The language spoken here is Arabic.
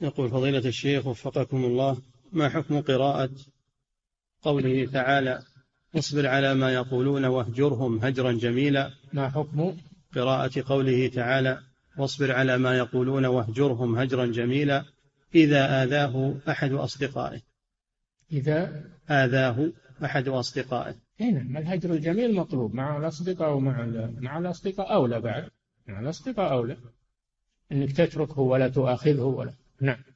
يقول فضيلة الشيخ وفقكم الله، ما حكم قراءة قوله تعالى اصبر على ما يقولون واهجرهم هجرا جميلا؟ ما حكم قراءة قوله تعالى واصبر على ما يقولون واهجرهم هجرا جميلا إذا آذاه أحد أصدقائه. إذا آذاه أحد أصدقائه. هنا الهجر الجميل مطلوب مع الأصدقاء مع الأصدقاء أولى بعد، مع الأصدقاء أولى أنك تتركه ولا تؤاخذه ولا. نعم.